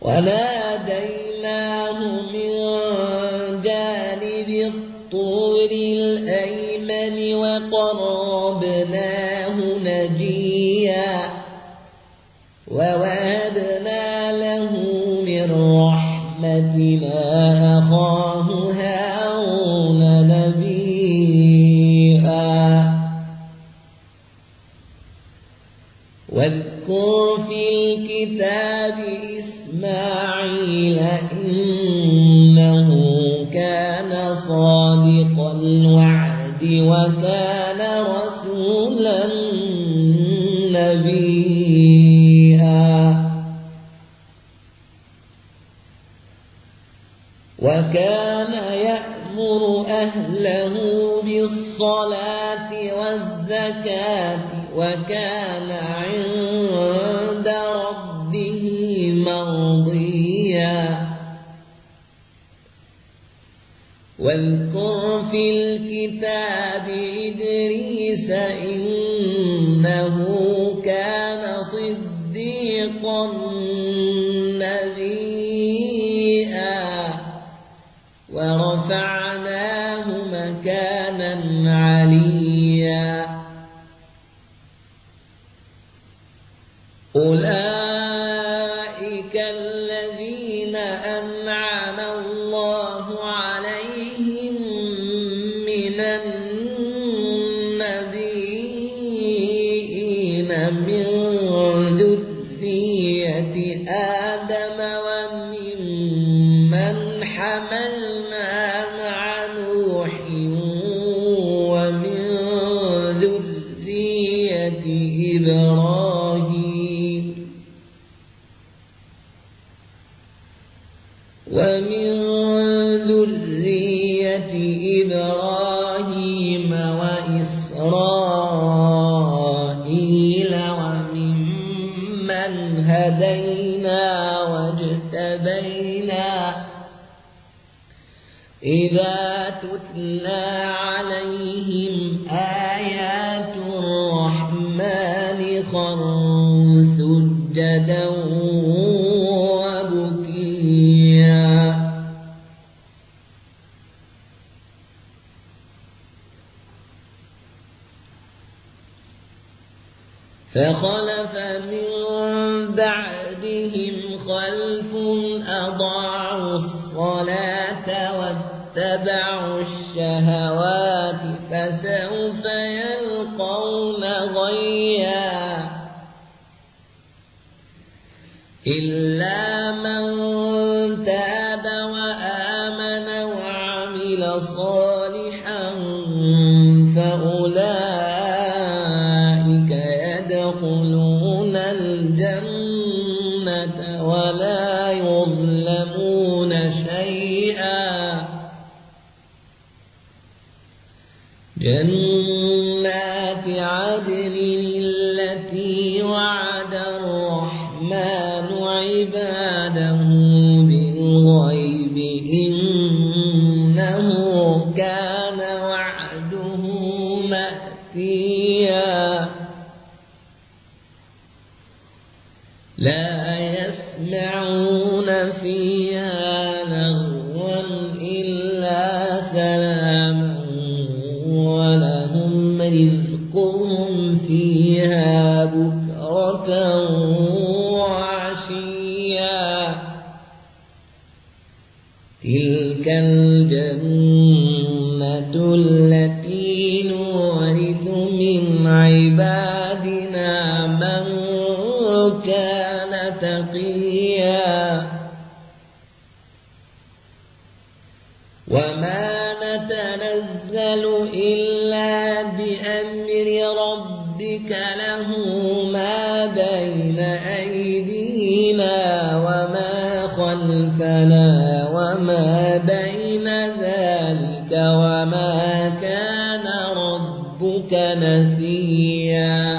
وناديناه من جانب الطور الأيمن وقربناه نجيا ووهبنا له من رحمتنا أخاه هارون نبيا واذكر في الكتاب إسماعيل إنه كان صادق الوعد وكان رسولا نبيا وكان يأمر أهله بالصلاة والزكاة وكان عند ربه مرضيا واذكر في الكتاب إدريس إنه كان صديقا نبيا ورفعناه مكانا عليا أولئك الذين أنعم الله عليهم من النبيين من ذرية آدم وممن حملنا مع نوح ومن ذرية إبراهيم وإسرائيل وممن هدينا واجتبينا إذا تتلى عليهم آيات الرحمن خروا سجدا وبكيا فخلف من بعدهم خلف أضاعوا الصلاة واتبعوا الشهوات فسوف يلقون غيا إلا من تاب وآمن وعمل صالحا فأولئك يدخلون الجنة ولا يظلمون شيئا جنات عدن التي وعد الرحمن عباده بالغيب إنه كان وعده مأتيا لا يسمعون فيها لغوا إلا سلاما ولهم رزقهم فيها بكرة وعشيا تلك الجنة التي نورث من عبادنا من كان تقيا وما نتنزل إلا بأمر ربك له ما بين أيدينا وما خلفنا وما بين ذلك وما كان ربك نسيا